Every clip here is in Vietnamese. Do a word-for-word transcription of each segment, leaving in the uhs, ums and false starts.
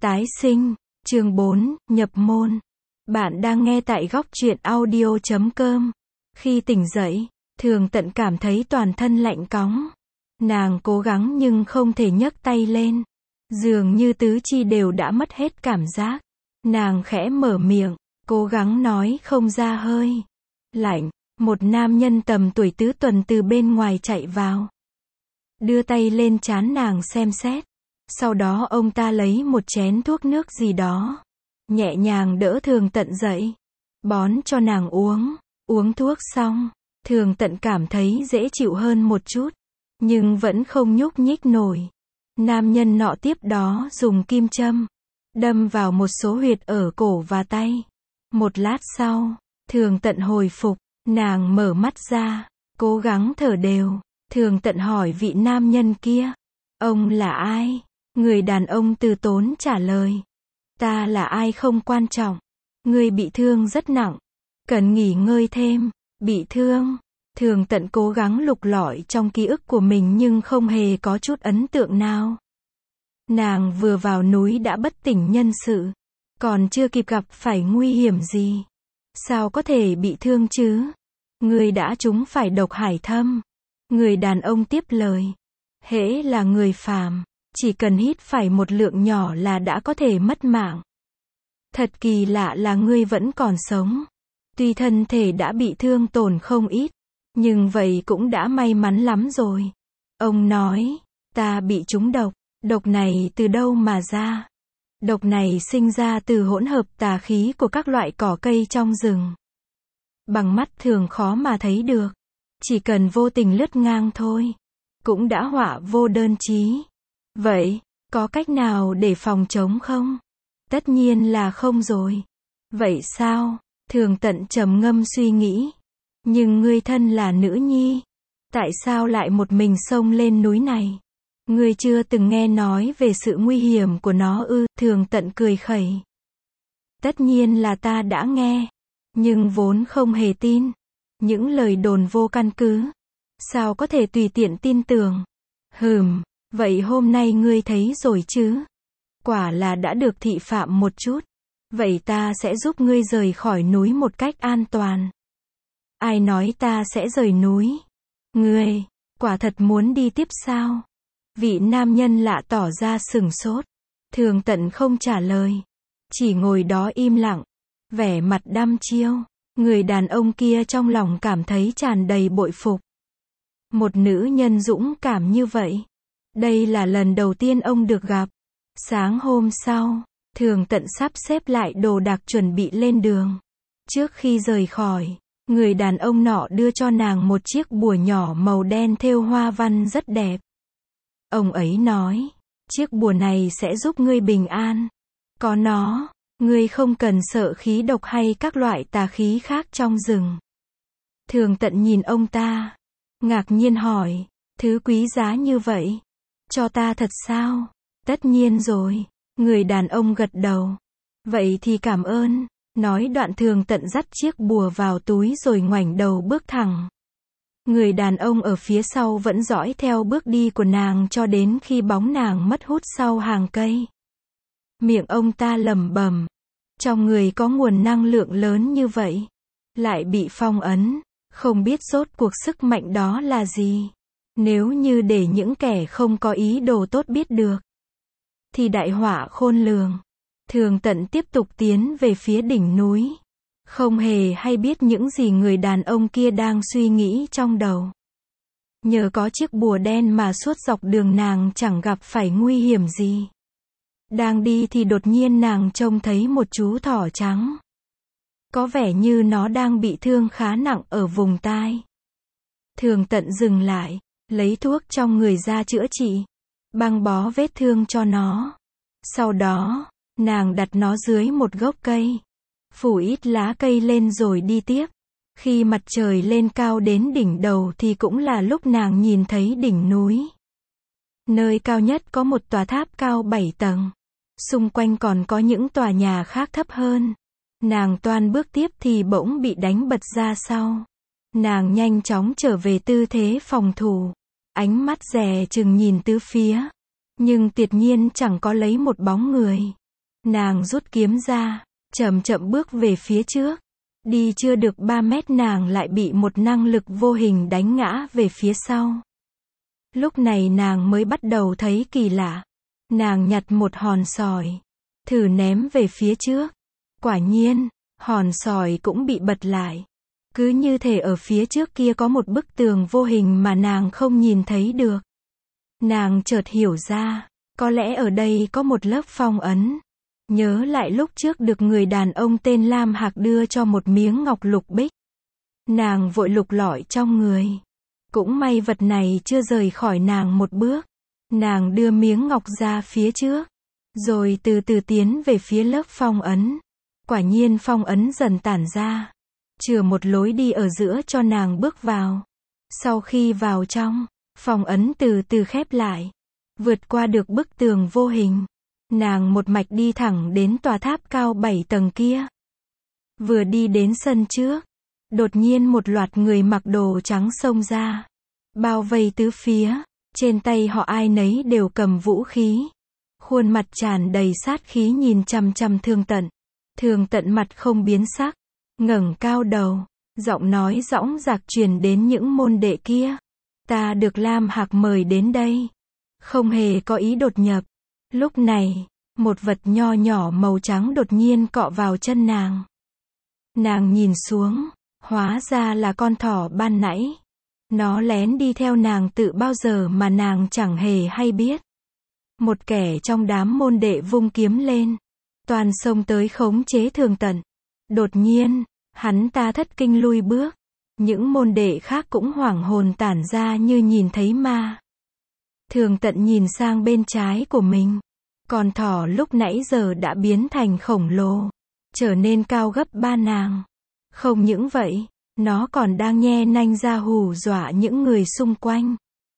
Tái sinh, chương bốn, nhập môn. Bạn đang nghe tại góc truyện audio chấm com. Khi tỉnh dậy, Thường Tận cảm thấy toàn thân lạnh cóng. Nàng cố gắng nhưng không thể nhấc tay lên. Dường như tứ chi đều đã mất hết cảm giác. Nàng khẽ mở miệng, cố gắng nói không ra hơi. Lạnh, một nam nhân tầm tuổi tứ tuần từ bên ngoài chạy vào. Đưa tay lên trán nàng xem xét. Sau đó ông ta lấy một chén thuốc nước gì đó. Nhẹ nhàng đỡ Thường Tận dậy. Bón cho nàng uống. Uống thuốc xong, Thường Tận cảm thấy dễ chịu hơn một chút. Nhưng vẫn không nhúc nhích nổi. Nam nhân nọ tiếp đó dùng kim châm. Đâm vào một số huyệt ở cổ và tay. Một lát sau, Thường Tận hồi phục. Nàng mở mắt ra. Cố gắng thở đều. Thường Tận hỏi vị nam nhân kia. Ông là ai? Người đàn ông từ tốn trả lời. Ta là ai không quan trọng. Ngươi bị thương rất nặng. Cần nghỉ ngơi thêm. Bị thương. Thường Tận cố gắng lục lọi trong ký ức của mình nhưng không hề có chút ấn tượng nào. Nàng vừa vào núi đã bất tỉnh nhân sự. Còn chưa kịp gặp phải nguy hiểm gì. Sao có thể bị thương chứ? Ngươi đã trúng phải độc hải thâm. Người đàn ông tiếp lời. Hễ là người phàm. Chỉ cần hít phải một lượng nhỏ là đã có thể mất mạng. Thật kỳ lạ là ngươi vẫn còn sống. Tuy thân thể đã bị thương tổn không ít, nhưng vậy cũng đã may mắn lắm rồi. Ông nói, ta bị trúng độc. Độc này từ đâu mà ra? Độc này sinh ra từ hỗn hợp tà khí của các loại cỏ cây trong rừng. Bằng mắt thường khó mà thấy được. Chỉ cần vô tình lướt ngang thôi, cũng đã họa vô đơn chí. Vậy, có cách nào để phòng chống không? Tất nhiên là không rồi. Vậy sao? Thường Tận trầm ngâm suy nghĩ. Nhưng ngươi thân là nữ nhi. Tại sao lại một mình xông lên núi này? Ngươi chưa từng nghe nói về sự nguy hiểm của nó ư? Thường Tận cười khẩy. Tất nhiên là ta đã nghe. Nhưng vốn không hề tin. Những lời đồn vô căn cứ. Sao có thể tùy tiện tin tưởng? Hừm. Vậy hôm nay ngươi thấy rồi chứ? Quả là đã được thị phạm một chút. Vậy ta sẽ giúp ngươi rời khỏi núi một cách an toàn. Ai nói ta sẽ rời núi? Ngươi, quả thật muốn đi tiếp sao? Vị nam nhân lạ tỏ ra sửng sốt. Thường Tận không trả lời. Chỉ ngồi đó im lặng. Vẻ mặt đăm chiêu. Người đàn ông kia trong lòng cảm thấy tràn đầy bội phục. Một nữ nhân dũng cảm như vậy. Đây là lần đầu tiên ông được gặp. Sáng hôm sau, Thường Tận sắp xếp lại đồ đạc chuẩn bị lên đường. Trước khi rời khỏi, người đàn ông nọ đưa cho nàng một chiếc bùa nhỏ màu đen thêu hoa văn rất đẹp. Ông ấy nói, chiếc bùa này sẽ giúp ngươi bình an. Có nó, ngươi không cần sợ khí độc hay các loại tà khí khác trong rừng. Thường Tận nhìn ông ta, ngạc nhiên hỏi, thứ quý giá như vậy, cho ta thật sao? Tất nhiên rồi. Người đàn ông gật đầu. Vậy thì cảm ơn. Nói đoạn Thường Tận dắt chiếc bùa vào túi rồi ngoảnh đầu bước thẳng. Người đàn ông ở phía sau vẫn dõi theo bước đi của nàng cho đến khi bóng nàng mất hút sau hàng cây. Miệng ông ta lẩm bẩm. Trong người có nguồn năng lượng lớn như vậy. Lại bị phong ấn. Không biết rốt cuộc sức mạnh đó là gì. Nếu như để những kẻ không có ý đồ tốt biết được, thì đại họa khôn lường. Thường Tận tiếp tục tiến về phía đỉnh núi. Không hề hay biết những gì người đàn ông kia đang suy nghĩ trong đầu. Nhờ có chiếc bùa đen mà suốt dọc đường nàng chẳng gặp phải nguy hiểm gì. Đang đi thì đột nhiên nàng trông thấy một chú thỏ trắng. Có vẻ như nó đang bị thương khá nặng ở vùng tai. Thường Tận dừng lại, lấy thuốc trong người ra chữa trị. Băng bó vết thương cho nó. Sau đó, nàng đặt nó dưới một gốc cây. Phủ ít lá cây lên rồi đi tiếp. Khi mặt trời lên cao đến đỉnh đầu thì cũng là lúc nàng nhìn thấy đỉnh núi. Nơi cao nhất có một tòa tháp cao bảy tầng. Xung quanh còn có những tòa nhà khác thấp hơn. Nàng toan bước tiếp thì bỗng bị đánh bật ra sau. Nàng nhanh chóng trở về tư thế phòng thủ. Ánh mắt dè chừng nhìn tứ phía. Nhưng tuyệt nhiên chẳng có lấy một bóng người. Nàng rút kiếm ra, chậm chậm bước về phía trước. Đi chưa được ba mét nàng lại bị một năng lực vô hình đánh ngã về phía sau. Lúc này nàng mới bắt đầu thấy kỳ lạ. Nàng nhặt một hòn sỏi, thử ném về phía trước. Quả nhiên, hòn sỏi cũng bị bật lại. Cứ như thể ở phía trước kia có một bức tường vô hình mà nàng không nhìn thấy được. Nàng chợt hiểu ra, có lẽ ở đây có một lớp phong ấn. Nhớ lại lúc trước được người đàn ông tên Lam Hạc đưa cho một miếng ngọc lục bích. Nàng vội lục lọi trong người. Cũng may vật này chưa rời khỏi nàng một bước. Nàng đưa miếng ngọc ra phía trước, rồi từ từ tiến về phía lớp phong ấn. Quả nhiên phong ấn dần tản ra, chừa một lối đi ở giữa cho nàng bước vào. Sau khi vào trong, phong ấn từ từ khép lại. Vượt qua được bức tường vô hình, nàng một mạch đi thẳng đến tòa tháp cao bảy tầng kia. Vừa đi đến sân trước, đột nhiên một loạt người mặc đồ trắng xông ra, bao vây tứ phía. Trên tay họ ai nấy đều cầm vũ khí. Khuôn mặt tràn đầy sát khí nhìn chằm chằm Thường Tận. Thường Tận mặt không biến sắc, ngẩng cao đầu, giọng nói dõng dạc truyền đến những môn đệ kia. Ta được Lam Hạc mời đến đây, không hề có ý đột nhập. Lúc này, một vật nho nhỏ màu trắng đột nhiên cọ vào chân nàng. Nàng nhìn xuống, hóa ra là con thỏ ban nãy. Nó lén đi theo nàng tự bao giờ mà nàng chẳng hề hay biết. Một kẻ trong đám môn đệ vung kiếm lên, toàn xông tới khống chế Thường Tận. Đột nhiên, hắn ta thất kinh lui bước. Những môn đệ khác cũng hoảng hồn tản ra như nhìn thấy ma. Thường Tận nhìn sang bên trái của mình. Con thỏ lúc nãy giờ đã biến thành khổng lồ, trở nên cao gấp ba nàng. Không những vậy, nó còn đang nhe nanh ra hù dọa những người xung quanh.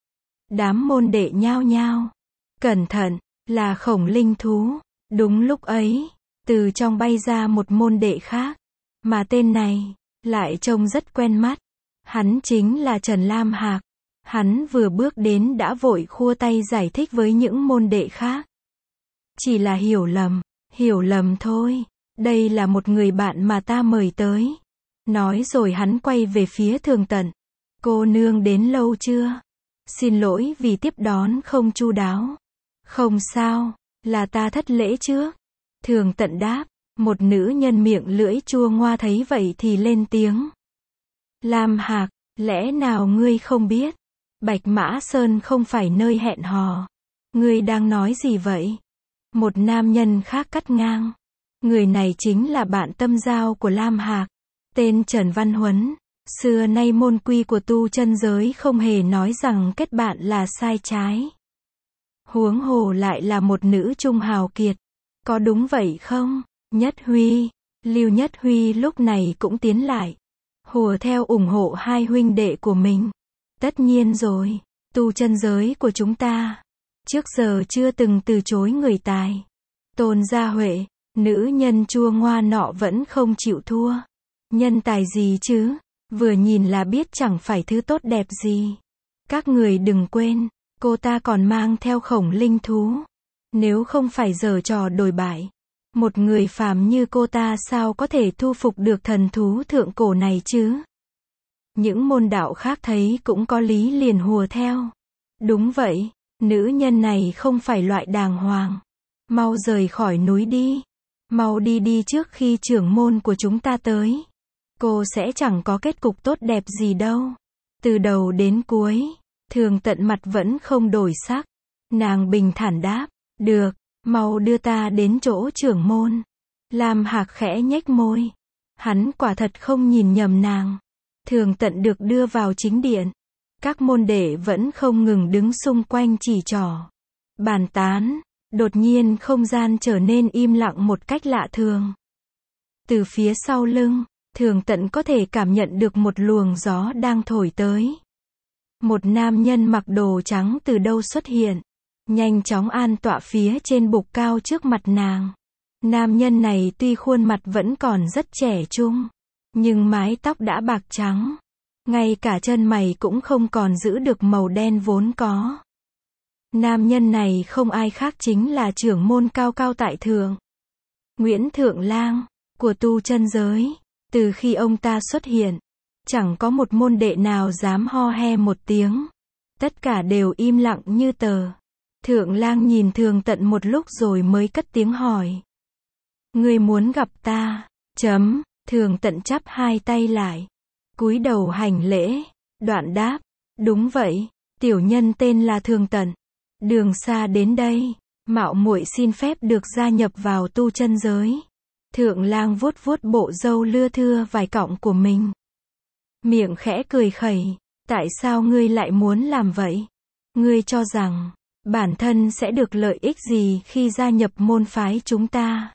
Đám môn đệ nhao nhao. Cẩn thận, là khổng linh thú. Đúng lúc ấy, từ trong bay ra một môn đệ khác. Mà tên này, lại trông rất quen mắt. Hắn chính là Trần Lam Hạc. Hắn vừa bước đến đã vội khua tay giải thích với những môn đệ khác. Chỉ là hiểu lầm, hiểu lầm thôi. Đây là một người bạn mà ta mời tới. Nói rồi hắn quay về phía Thường Tận. Cô nương đến lâu chưa? Xin lỗi vì tiếp đón không chu đáo. Không sao, là ta thất lễ trước. Thường Tận đáp. Một nữ nhân miệng lưỡi chua ngoa thấy vậy thì lên tiếng. Lam Hạc, lẽ nào ngươi không biết? Bạch Mã Sơn không phải nơi hẹn hò. Ngươi đang nói gì vậy? Một nam nhân khác cắt ngang. Người này chính là bạn tâm giao của Lam Hạc. Tên Trần Văn Huấn. Xưa nay môn quy của tu chân giới không hề nói rằng kết bạn là sai trái. Huống hồ lại là một nữ trung hào kiệt. Có đúng vậy không? Nhất Huy, Lưu Nhất Huy lúc này cũng tiến lại. Hùa theo ủng hộ hai huynh đệ của mình. Tất nhiên rồi, tu chân giới của chúng ta trước giờ chưa từng từ chối người tài. Tôn Gia Huệ, nữ nhân chua ngoa nọ vẫn không chịu thua. Nhân tài gì chứ? Vừa nhìn là biết chẳng phải thứ tốt đẹp gì. Các người đừng quên, cô ta còn mang theo khổng linh thú. Nếu không phải giở trò đồi bại, một người phàm như cô ta sao có thể thu phục được thần thú thượng cổ này chứ? Những môn đạo khác thấy cũng có lý liền hùa theo. Đúng vậy, nữ nhân này không phải loại đàng hoàng. Mau rời khỏi núi đi. Mau đi đi trước khi trưởng môn của chúng ta tới. Cô sẽ chẳng có kết cục tốt đẹp gì đâu. Từ đầu đến cuối, Thường Tận mặt vẫn không đổi sắc. Nàng bình thản đáp. Được, mau đưa ta đến chỗ trưởng môn. Lam Hạc khẽ nhếch môi. Hắn quả thật không nhìn nhầm nàng. Thường Tận được đưa vào chính điện. Các môn đệ vẫn không ngừng đứng xung quanh chỉ trỏ, bàn tán. Đột nhiên không gian trở nên im lặng một cách lạ thường. Từ phía sau lưng, Thường Tận có thể cảm nhận được một luồng gió đang thổi tới. Một nam nhân mặc đồ trắng từ đâu xuất hiện, nhanh chóng an tọa phía trên bục cao trước mặt nàng. Nam nhân này tuy khuôn mặt vẫn còn rất trẻ trung, nhưng mái tóc đã bạc trắng. Ngay cả chân mày cũng không còn giữ được màu đen vốn có. Nam nhân này không ai khác chính là trưởng môn Cao Cao tại Thượng. Nguyễn Thượng Lang, của tu chân giới. Từ khi ông ta xuất hiện, chẳng có một môn đệ nào dám ho he một tiếng. Tất cả đều im lặng như tờ. Thượng Lang nhìn Thường Tận một lúc rồi mới cất tiếng hỏi. Ngươi muốn gặp ta? Chấm, Thường Tận chắp hai tay lại, cúi đầu hành lễ, đoạn đáp, đúng vậy, tiểu nhân tên là Thường Tận. Đường xa đến đây, mạo muội xin phép được gia nhập vào tu chân giới. Thượng Lang vuốt vuốt bộ râu lưa thưa vài cọng của mình. Miệng khẽ cười khẩy, tại sao ngươi lại muốn làm vậy? Ngươi cho rằng, bản thân sẽ được lợi ích gì khi gia nhập môn phái chúng ta?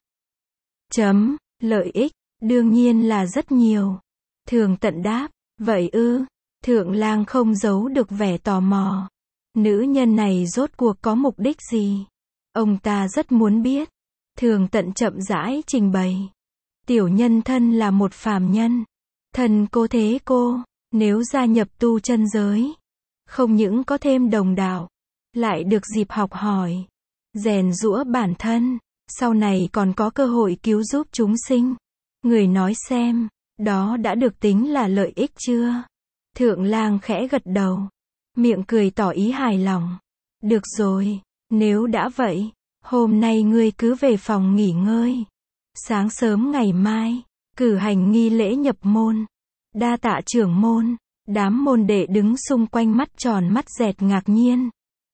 Chấm, lợi ích, đương nhiên là rất nhiều. Thường Tận đáp, vậy ư? Thượng Lang không giấu được vẻ tò mò. Nữ nhân này rốt cuộc có mục đích gì? Ông ta rất muốn biết. Thường Tận chậm rãi trình bày. Tiểu nhân thân là một phàm nhân. Thần cô thế cô, nếu gia nhập tu chân giới, không những có thêm đồng đạo, lại được dịp học hỏi, rèn giũa bản thân, sau này còn có cơ hội cứu giúp chúng sinh. Người nói xem, đó đã được tính là lợi ích chưa? Thượng Lang khẽ gật đầu, miệng cười tỏ ý hài lòng. Được rồi, nếu đã vậy, hôm nay ngươi cứ về phòng nghỉ ngơi. Sáng sớm ngày mai, cử hành nghi lễ nhập môn. Đa tạ trưởng môn. Đám môn đệ đứng xung quanh mắt tròn mắt dẹt ngạc nhiên.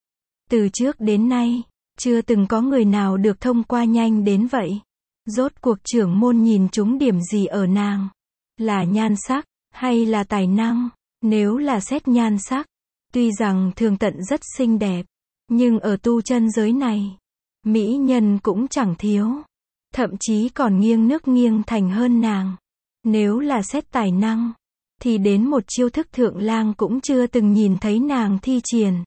Từ trước đến nay, chưa từng có người nào được thông qua nhanh đến vậy. Rốt cuộc trưởng môn nhìn trúng điểm gì ở nàng? Là nhan sắc, hay là tài năng? Nếu là xét nhan sắc, tuy rằng Thường Tận rất xinh đẹp, nhưng ở tu chân giới này, mỹ nhân cũng chẳng thiếu. Thậm chí còn nghiêng nước nghiêng thành hơn nàng. Nếu là xét tài năng, thì đến một chiêu thức Thượng Lang cũng chưa từng nhìn thấy nàng thi triển.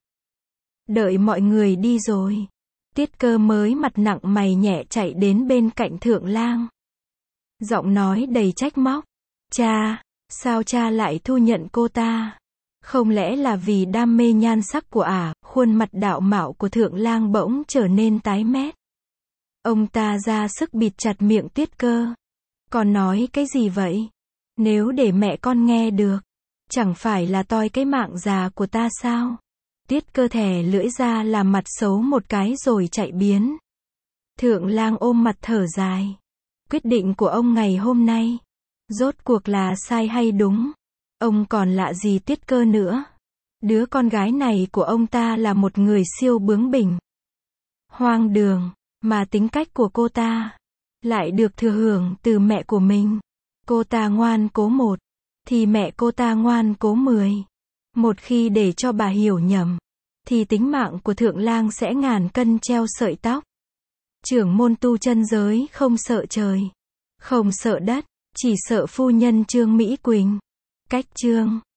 Đợi mọi người đi rồi, Tiết Cơ mới mặt nặng mày nhẹ chạy đến bên cạnh Thượng Lang. Giọng nói đầy trách móc. Cha, sao cha lại thu nhận cô ta? Không lẽ là vì đam mê nhan sắc của ả? Khuôn mặt đạo mạo của Thượng Lang bỗng trở nên tái mét. Ông ta ra sức bịt chặt miệng Tiết Cơ. Con nói cái gì vậy? Nếu để mẹ con nghe được, chẳng phải là toi cái mạng già của ta sao? Tiết Cơ thè lưỡi ra làm mặt xấu một cái rồi chạy biến. Thượng Lang ôm mặt thở dài. Quyết định của ông ngày hôm nay, rốt cuộc là sai hay đúng? Ông còn lạ gì Tiết Cơ nữa? Đứa con gái này của ông ta là một người siêu bướng bỉnh, hoang đường, mà tính cách của cô ta lại được thừa hưởng từ mẹ của mình. Cô ta ngoan cố một, thì mẹ cô ta ngoan cố mười. Một khi để cho bà hiểu nhầm, thì tính mạng của Thượng Lang sẽ ngàn cân treo sợi tóc. Trưởng môn tu chân giới không sợ trời, không sợ đất, chỉ sợ phu nhân Trương Mỹ Quỳnh. Cách chương